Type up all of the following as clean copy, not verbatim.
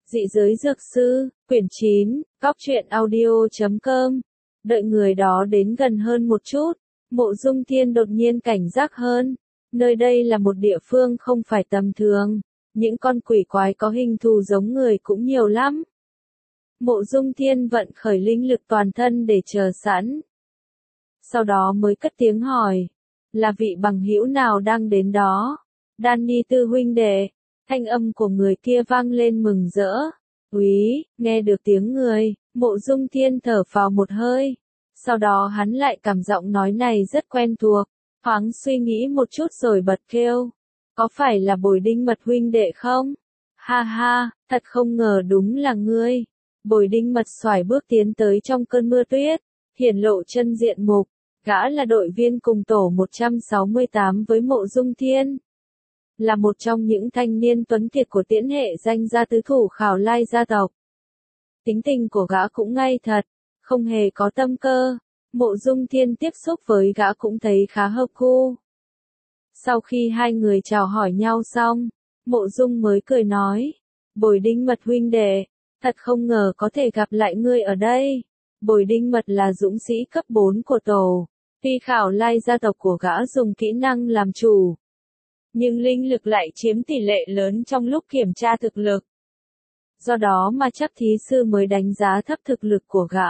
Dị giới dược sư, quyển 9, Cóc truyện audio.com. Đợi người đó đến gần hơn một chút, Mộ Dung Thiên đột nhiên cảnh giác hơn. Nơi đây là một địa phương không phải tầm thường, những con quỷ quái có hình thù giống người cũng nhiều lắm. Mộ Dung Thiên vận khởi linh lực toàn thân để chờ sẵn. Sau đó mới cất tiếng hỏi, là vị bằng hữu nào đang đến đó? Danny Tư huynh đệ. Thanh âm của người kia vang lên mừng rỡ. Úy, nghe được tiếng người, Mộ Dung Thiên thở phào một hơi. Sau đó hắn lại cảm giọng nói này rất quen thuộc, thoáng suy nghĩ một chút rồi bật kêu. Có phải là Bồi Đinh Mật huynh đệ không? Ha ha, thật không ngờ đúng là ngươi. Bồi Đinh Mật xoải bước tiến tới trong cơn mưa tuyết, hiển lộ chân diện mục. Gã là đội viên cùng tổ 168 với Mộ Dung Thiên. Là một trong những thanh niên tuấn kiệt của Tiễn hệ danh gia tứ thủ Khảo Lai gia tộc. Tính tình của gã cũng ngay thật, không hề có tâm cơ. Mộ Dung Thiên tiếp xúc với gã cũng thấy khá hợp gu. Sau khi hai người chào hỏi nhau xong, Mộ Dung mới cười nói, Bồi Đinh Mật huynh đệ, thật không ngờ có thể gặp lại ngươi ở đây. Bồi Đinh Mật là dũng sĩ cấp 4 của tổ, tuy Khảo Lai gia tộc của gã dùng kỹ năng làm chủ, nhưng linh lực lại chiếm tỷ lệ lớn trong lúc kiểm tra thực lực. Do đó mà chấp thí sư mới đánh giá thấp thực lực của gã.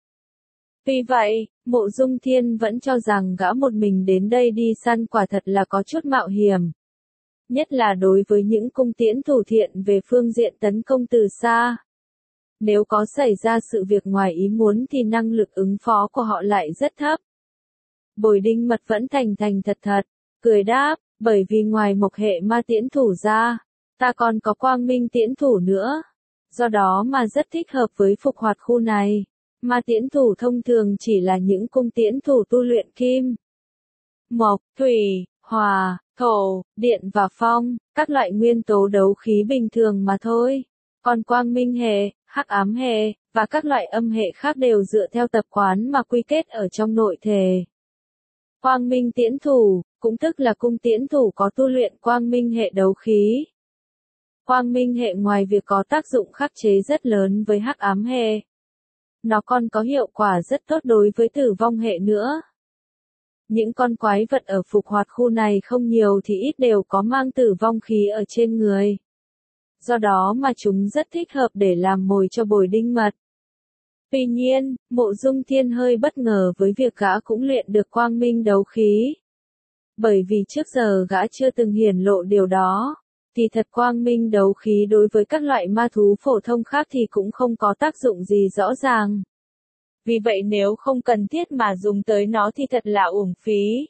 Vì vậy, Mộ Dung Thiên vẫn cho rằng gã một mình đến đây đi săn quả thật là có chút mạo hiểm. Nhất là đối với những cung tiễn thủ thiện về phương diện tấn công từ xa. Nếu có xảy ra sự việc ngoài ý muốn thì năng lực ứng phó của họ lại rất thấp. Bồi Đinh Mật vẫn thành thật thật, cười đáp, bởi vì ngoài Mộc hệ ma tiễn thủ ra, ta còn có Quang Minh tiễn thủ nữa. Do đó mà rất thích hợp với phục hoạt khu này. Ma tiễn thủ thông thường chỉ là những cung tiễn thủ tu luyện kim, mộc, thủy, hỏa, thổ, điện và phong, các loại nguyên tố đấu khí bình thường mà thôi. Còn Quang Minh hệ, Hắc Ám hệ, và các loại âm hệ khác đều dựa theo tập quán mà quy kết ở trong nội thể. Quang Minh tiễn thủ, cũng tức là cung tiễn thủ có tu luyện Quang Minh hệ đấu khí. Quang Minh hệ ngoài việc có tác dụng khắc chế rất lớn với Hắc Ám hệ, nó còn có hiệu quả rất tốt đối với Tử Vong hệ nữa. Những con quái vật ở phục hoạt khu này không nhiều thì ít đều có mang tử vong khí ở trên người. Do đó mà chúng rất thích hợp để làm mồi cho Bồi Đinh Mật. Tuy nhiên, Mộ Dung Thiên hơi bất ngờ với việc gã cũng luyện được Quang Minh đấu khí. Bởi vì trước giờ gã chưa từng hiển lộ điều đó. Thì thật Quang Minh đấu khí đối với các loại ma thú phổ thông khác thì cũng không có tác dụng gì rõ ràng. Vì vậy nếu không cần thiết mà dùng tới nó thì thật là uổng phí.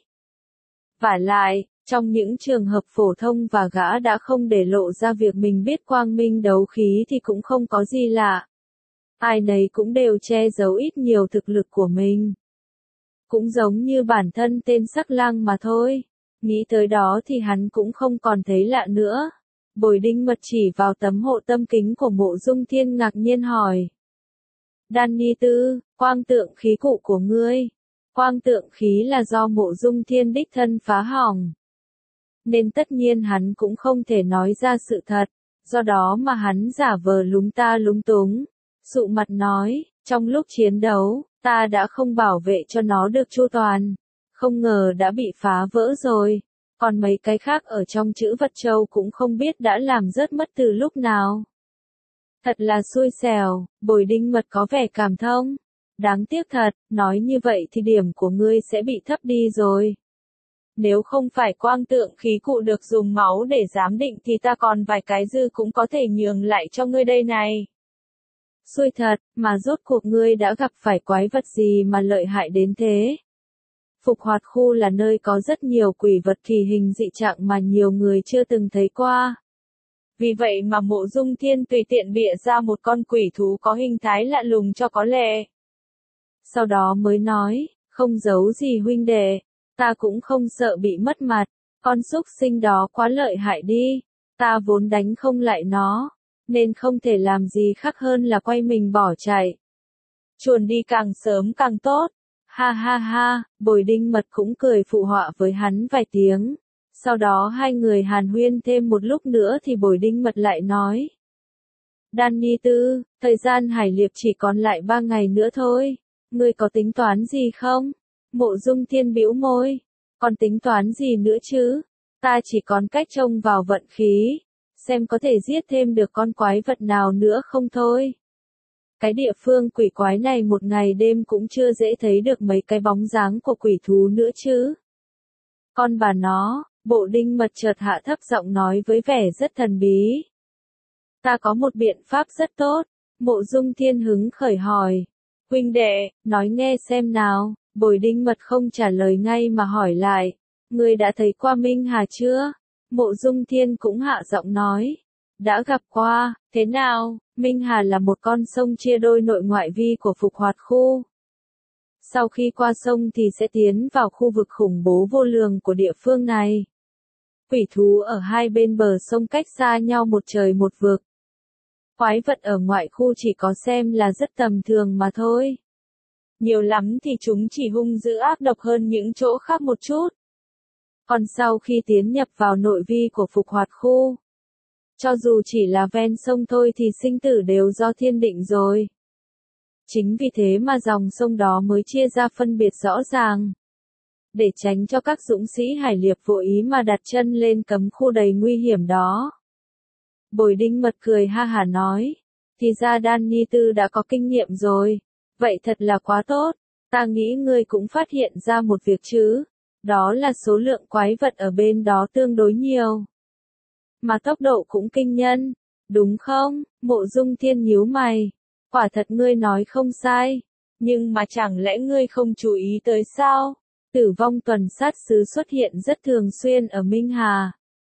Vả lại, trong những trường hợp phổ thông và gã đã không để lộ ra việc mình biết Quang Minh đấu khí thì cũng không có gì lạ. Ai nấy cũng đều che giấu ít nhiều thực lực của mình. Cũng giống như bản thân tên Sắc Lang mà thôi. Nghĩ tới đó thì hắn cũng không còn thấy lạ nữa. Bồi Đinh Mật chỉ vào tấm hộ tâm kính của Mộ Dung Thiên ngạc nhiên hỏi. Danny Tư, quang tượng khí cụ của ngươi. Quang tượng khí là do Mộ Dung Thiên đích thân phá hỏng. Nên tất nhiên hắn cũng không thể nói ra sự thật. Do đó mà hắn giả vờ lúng ta lúng túng. Sụ mặt nói, trong lúc chiến đấu, ta đã không bảo vệ cho nó được chu toàn. Không ngờ đã bị phá vỡ rồi. Còn mấy cái khác ở trong chữ vật châu cũng không biết đã làm rớt mất từ lúc nào. Thật là xui xẻo, Bồi Đinh Mật có vẻ cảm thông. Đáng tiếc thật, nói như vậy thì điểm của ngươi sẽ bị thấp đi rồi. Nếu không phải quang tượng khí cụ được dùng máu để giám định thì ta còn vài cái dư cũng có thể nhường lại cho ngươi đây này. Xui thật, mà rốt cuộc ngươi đã gặp phải quái vật gì mà lợi hại đến thế? Phục hoạt khu là nơi có rất nhiều quỷ vật kỳ hình dị trạng mà nhiều người chưa từng thấy qua. Vì vậy mà Mộ Dung Thiên tùy tiện bịa ra một con quỷ thú có hình thái lạ lùng cho có lẽ. Sau đó mới nói, không giấu gì huynh đệ, ta cũng không sợ bị mất mặt, con súc sinh đó quá lợi hại đi, ta vốn đánh không lại nó, nên không thể làm gì khác hơn là quay mình bỏ chạy. Chuồn đi càng sớm càng tốt. Ha ha ha, Bồi Đinh Mật cũng cười phụ họa với hắn vài tiếng. Sau đó hai người hàn huyên thêm một lúc nữa thì Bồi Đinh Mật lại nói. Danny Tư, thời gian hải liệp chỉ còn lại 3 ngày nữa thôi. Ngươi có tính toán gì không? Mộ Dung Thiên bĩu môi. Còn tính toán gì nữa chứ? Ta chỉ còn cách trông vào vận khí. Xem có thể giết thêm được con quái vật nào nữa không thôi. Cái địa phương quỷ quái này một ngày đêm cũng chưa dễ thấy được mấy cái bóng dáng của quỷ thú nữa chứ. Con bà nó, Bộ Đinh Mật chợt hạ thấp giọng nói với vẻ rất thần bí. Ta có một biện pháp rất tốt. Mộ Dung Thiên hứng khởi hỏi. Huynh đệ, nói nghe xem nào. Bồi Đinh Mật không trả lời ngay mà hỏi lại. Ngươi đã thấy qua Minh Hà chưa? Mộ Dung Thiên cũng hạ giọng nói. Đã gặp qua, thế nào? Minh Hà là một con sông chia đôi nội ngoại vi của Phục Hoạt khu. Sau khi qua sông thì sẽ tiến vào khu vực khủng bố vô lường của địa phương này. Quỷ thú ở hai bên bờ sông cách xa nhau một trời một vực. Quái vật ở ngoại khu chỉ có xem là rất tầm thường mà thôi. Nhiều lắm thì chúng chỉ hung dữ ác độc hơn những chỗ khác một chút. Còn sau khi tiến nhập vào nội vi của Phục Hoạt khu, cho dù chỉ là ven sông thôi thì sinh tử đều do thiên định rồi. Chính vì thế mà dòng sông đó mới chia ra phân biệt rõ ràng. Để tránh cho các dũng sĩ hải liệp vô ý mà đặt chân lên cấm khu đầy nguy hiểm đó. Bồi Đinh Mật cười ha hả nói. Thì ra Danny Tư đã có kinh nghiệm rồi. Vậy thật là quá tốt. Ta nghĩ ngươi cũng phát hiện ra một việc chứ. Đó là số lượng quái vật ở bên đó tương đối nhiều. Mà tốc độ cũng kinh nhân. Đúng không? Mộ Dung Thiên nhíu mày. Quả thật ngươi nói không sai. Nhưng mà chẳng lẽ ngươi không chú ý tới sao? Tử vong tuần sát sứ xuất hiện rất thường xuyên ở Minh Hà.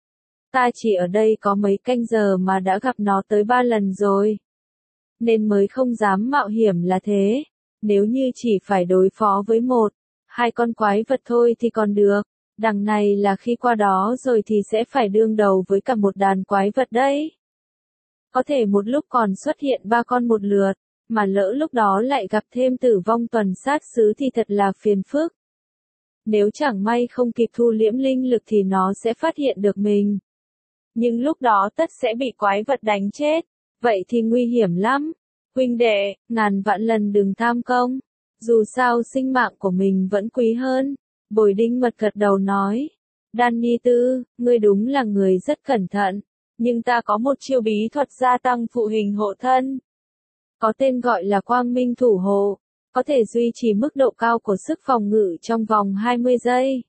Ta chỉ ở đây có mấy canh giờ mà đã gặp nó tới 3 lần rồi. Nên mới không dám mạo hiểm là thế. Nếu như chỉ phải đối phó với 1-2 con quái vật thôi thì còn được. Đằng này là khi qua đó rồi thì sẽ phải đương đầu với cả một đàn quái vật đấy. Có thể một lúc còn xuất hiện 3 con một lượt, mà lỡ lúc đó lại gặp thêm tử vong tuần sát sứ thì thật là phiền phức. Nếu chẳng may không kịp thu liễm linh lực thì nó sẽ phát hiện được mình. Nhưng lúc đó tất sẽ bị quái vật đánh chết. Vậy thì nguy hiểm lắm. Huynh đệ, ngàn vạn lần đừng tham công. Dù sao sinh mạng của mình vẫn quý hơn. Bồi Đinh Mật gật đầu nói. Danny Tư, ngươi đúng là người rất cẩn thận. Nhưng ta có một chiêu bí thuật gia tăng phụ hình hộ thân. Có tên gọi là Quang Minh Thủ Hộ. Có thể duy trì mức độ cao của sức phòng ngự trong vòng 20 giây.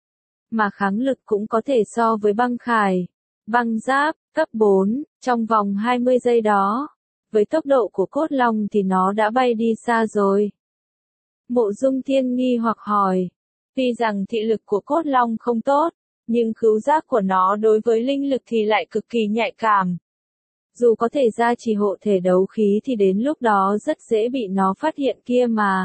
Mà kháng lực cũng có thể so với băng khải. Băng giáp, cấp 4, trong vòng 20 giây đó. Với tốc độ của cốt long thì nó đã bay đi xa rồi. Mộ Dung Thiên nghi hoặc hỏi. Tuy rằng thị lực của cốt long không tốt, nhưng khứu giác của nó đối với linh lực thì lại cực kỳ nhạy cảm. Dù có thể gia trì hộ thể đấu khí thì đến lúc đó rất dễ bị nó phát hiện kia mà.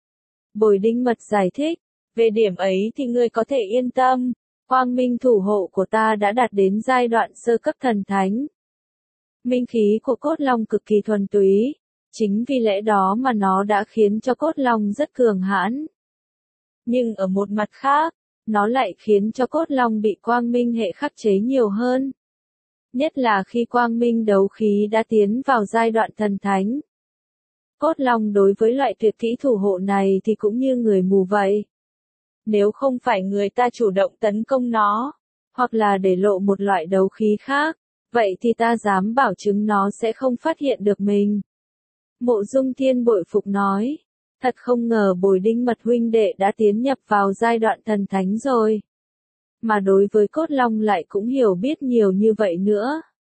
Bồi Đinh Mật giải thích. Về điểm ấy thì ngươi có thể yên tâm. Quang minh thủ hộ của ta đã đạt đến giai đoạn sơ cấp thần thánh. Minh khí của cốt long cực kỳ thuần túy. Chính vì lẽ đó mà nó đã khiến cho cốt long rất cường hãn. Nhưng ở một mặt khác, nó lại khiến cho cốt long bị quang minh hệ khắc chế nhiều hơn. Nhất là khi quang minh đấu khí đã tiến vào giai đoạn thần thánh. Cốt long đối với loại tuyệt kỹ thủ hộ này thì cũng như người mù vậy. Nếu không phải người ta chủ động tấn công nó, hoặc là để lộ một loại đấu khí khác, vậy thì ta dám bảo chứng nó sẽ không phát hiện được mình. Mộ Dung Thiên bội phục nói. Thật không ngờ Bồi Đinh Mật huynh đệ đã tiến nhập vào giai đoạn thần thánh rồi. Mà đối với cốt long lại cũng hiểu biết nhiều như vậy nữa.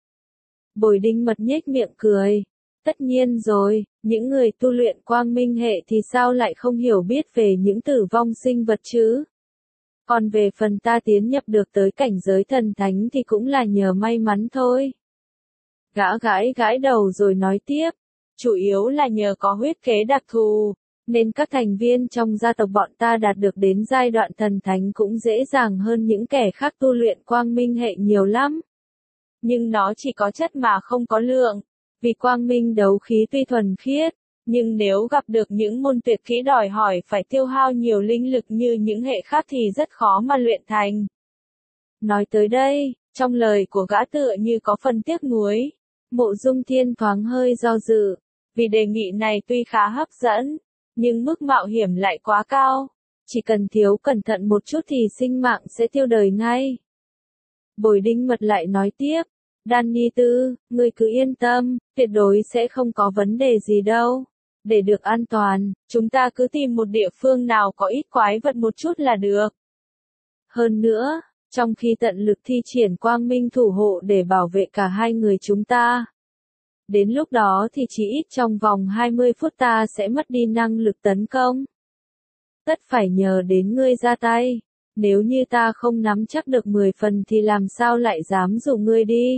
Bồi Đinh Mật nhếch miệng cười. Tất nhiên rồi, những người tu luyện quang minh hệ thì sao lại không hiểu biết về những tử vong sinh vật chứ? Còn về phần ta tiến nhập được tới cảnh giới thần thánh thì cũng là nhờ may mắn thôi. Gã gãi đầu rồi nói tiếp. Chủ yếu là nhờ có huyết kế đặc thù, nên các thành viên trong gia tộc bọn ta đạt được đến giai đoạn thần thánh cũng dễ dàng hơn những kẻ khác tu luyện quang minh hệ nhiều lắm. Nhưng nó chỉ có chất mà không có lượng. Vì quang minh đấu khí tuy thuần khiết, nhưng nếu gặp được những môn tuyệt kỹ đòi hỏi phải tiêu hao nhiều linh lực như những hệ khác thì rất khó mà luyện thành. Nói tới đây, trong lời của gã tựa như có phần tiếc nuối. Mộ Dung Thiên thoáng hơi do dự, vì đề nghị này tuy khá hấp dẫn, nhưng mức mạo hiểm lại quá cao. Chỉ cần thiếu cẩn thận một chút thì sinh mạng sẽ tiêu đời ngay. Bồi Đinh Mật lại nói tiếp, Danny Tư, ngươi cứ yên tâm, tuyệt đối sẽ không có vấn đề gì đâu. Để được an toàn, chúng ta cứ tìm một địa phương nào có ít quái vật một chút là được. Hơn nữa, trong khi tận lực thi triển quang minh thủ hộ để bảo vệ cả hai người chúng ta. Đến lúc đó thì chỉ ít trong vòng 20 phút ta sẽ mất đi năng lực tấn công. Tất phải nhờ đến ngươi ra tay. Nếu như ta không nắm chắc được 10 phần thì làm sao lại dám rủ ngươi đi?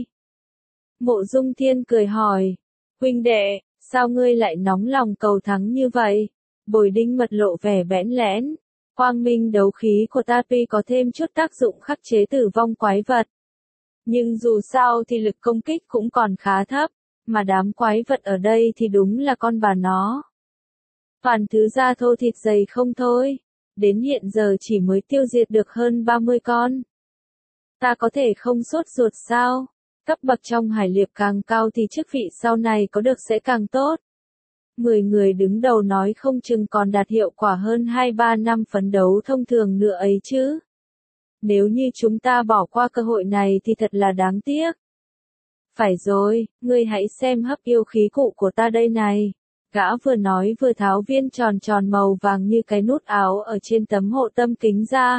Mộ Dung Thiên cười hỏi. Huynh đệ, sao ngươi lại nóng lòng cầu thắng như vậy? Bồi Đinh Mật lộ vẻ bẽn lẽn. Quang minh đấu khí của ta tuy có thêm chút tác dụng khắc chế tử vong quái vật. Nhưng dù sao thì lực công kích cũng còn khá thấp, mà đám quái vật ở đây thì đúng là con bà nó. Toàn thứ da thô thịt dày không thôi. Đến hiện giờ chỉ mới tiêu diệt được hơn 30 con. Ta có thể không sốt ruột sao? Cấp bậc trong hải liệp càng cao thì chức vị sau này có được sẽ càng tốt. 10 người đứng đầu nói không chừng còn đạt hiệu quả hơn 2-3 năm phấn đấu thông thường nữa ấy chứ. Nếu như chúng ta bỏ qua cơ hội này thì thật là đáng tiếc. Phải rồi, ngươi hãy xem hấp yêu khí cụ của ta đây này. Gã vừa nói vừa tháo viên tròn tròn màu vàng như cái nút áo ở trên tấm hộ tâm kính ra.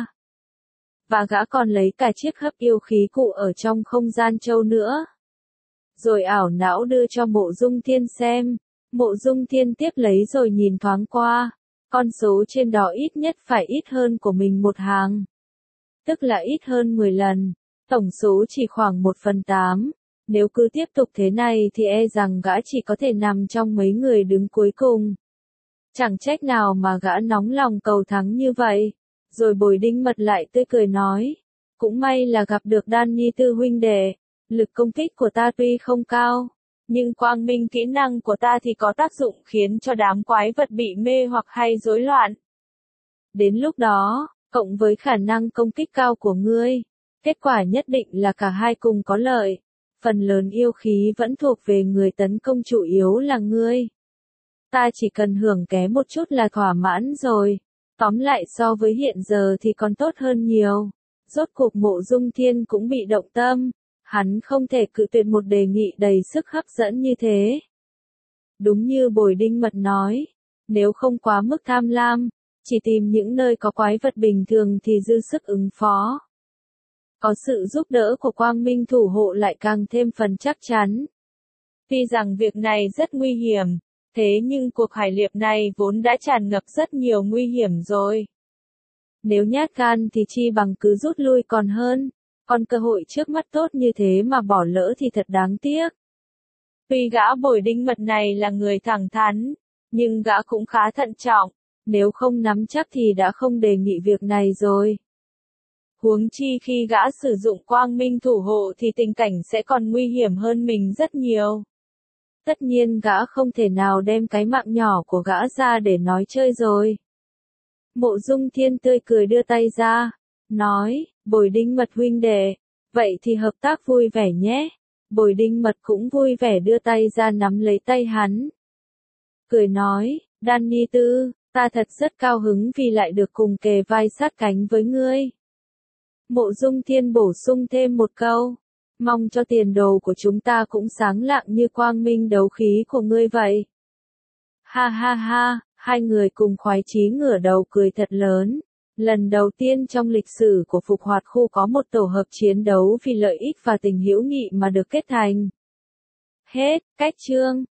Và gã còn lấy cả chiếc hấp yêu khí cụ ở trong không gian châu nữa. Rồi ảo não đưa cho Mộ Dung Thiên xem. Mộ Dung Thiên tiếp lấy rồi nhìn thoáng qua. Con số trên đó ít nhất phải ít hơn của mình một hàng. Tức là ít hơn 10 lần. Tổng số chỉ khoảng 1/8. Nếu cứ tiếp tục thế này thì e rằng gã chỉ có thể nằm trong mấy người đứng cuối cùng. Chẳng trách nào mà gã nóng lòng cầu thắng như vậy. Rồi Bồi Đinh Mật lại tươi cười nói. Cũng may là gặp được Danny Tư huynh đệ. Lực công kích của ta tuy không cao, nhưng quang minh kỹ năng của ta thì có tác dụng khiến cho đám quái vật bị mê hoặc hay rối loạn. Đến lúc đó, cộng với khả năng công kích cao của ngươi, kết quả nhất định là cả hai cùng có lợi. Phần lớn yêu khí vẫn thuộc về người tấn công, chủ yếu là ngươi. Ta chỉ cần hưởng ké một chút là thỏa mãn rồi. Tóm lại so với hiện giờ thì còn tốt hơn nhiều. Rốt cuộc Mộ Dung Thiên cũng bị động tâm. Hắn không thể cự tuyệt một đề nghị đầy sức hấp dẫn như thế. Đúng như Bồi Đinh Mật nói, nếu không quá mức tham lam, chỉ tìm những nơi có quái vật bình thường thì dư sức ứng phó. Có sự giúp đỡ của quang minh thủ hộ lại càng thêm phần chắc chắn. Tuy rằng việc này rất nguy hiểm, thế nhưng cuộc hải liệp này vốn đã tràn ngập rất nhiều nguy hiểm rồi. Nếu nhát gan thì chi bằng cứ rút lui còn hơn. Còn cơ hội trước mắt tốt như thế mà bỏ lỡ thì thật đáng tiếc. Tuy gã Bồi Đinh Mật này là người thẳng thắn, nhưng gã cũng khá thận trọng, nếu không nắm chắc thì đã không đề nghị việc này rồi. Huống chi khi gã sử dụng quang minh thủ hộ thì tình cảnh sẽ còn nguy hiểm hơn mình rất nhiều. Tất nhiên gã không thể nào đem cái mạng nhỏ của gã ra để nói chơi rồi. Mộ Dung Thiên tươi cười đưa tay ra, nói, Bồi Đinh Mật huynh đệ, vậy thì hợp tác vui vẻ nhé. Bồi Đinh Mật cũng vui vẻ đưa tay ra nắm lấy tay hắn. Cười nói, Danny Tư, ta thật rất cao hứng vì lại được cùng kề vai sát cánh với ngươi. Mộ Dung Thiên bổ sung thêm một câu, mong cho tiền đồ của chúng ta cũng sáng lạng như quang minh đấu khí của ngươi vậy. Ha ha ha, hai người cùng khoái chí ngửa đầu cười thật lớn. Lần đầu tiên trong lịch sử của Phục Hoạt Khu có một tổ hợp chiến đấu vì lợi ích và tình hữu nghị mà được kết thành. Hết, cách chương.